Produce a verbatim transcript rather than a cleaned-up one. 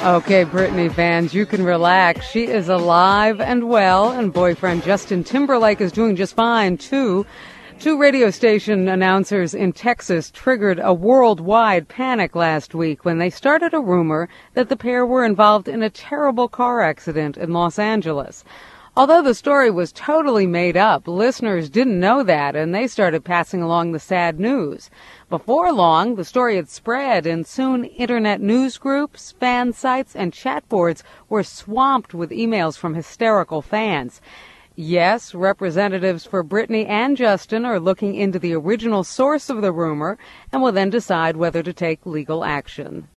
Okay, Britney fans, you can relax. She is alive and well, and boyfriend Justin Timberlake is doing just fine, too. Two radio station announcers in Texas triggered a worldwide panic last week when they started a rumor that the pair were involved in a terrible car accident in Los Angeles. Although the story was totally made up, listeners didn't know that, and they started passing along the sad news. Before long, the story had spread, and soon internet news groups, fan sites, and chat boards were swamped with emails from hysterical fans. Yes, representatives for Britney and Justin are looking into the original source of the rumor and will then decide whether to take legal action.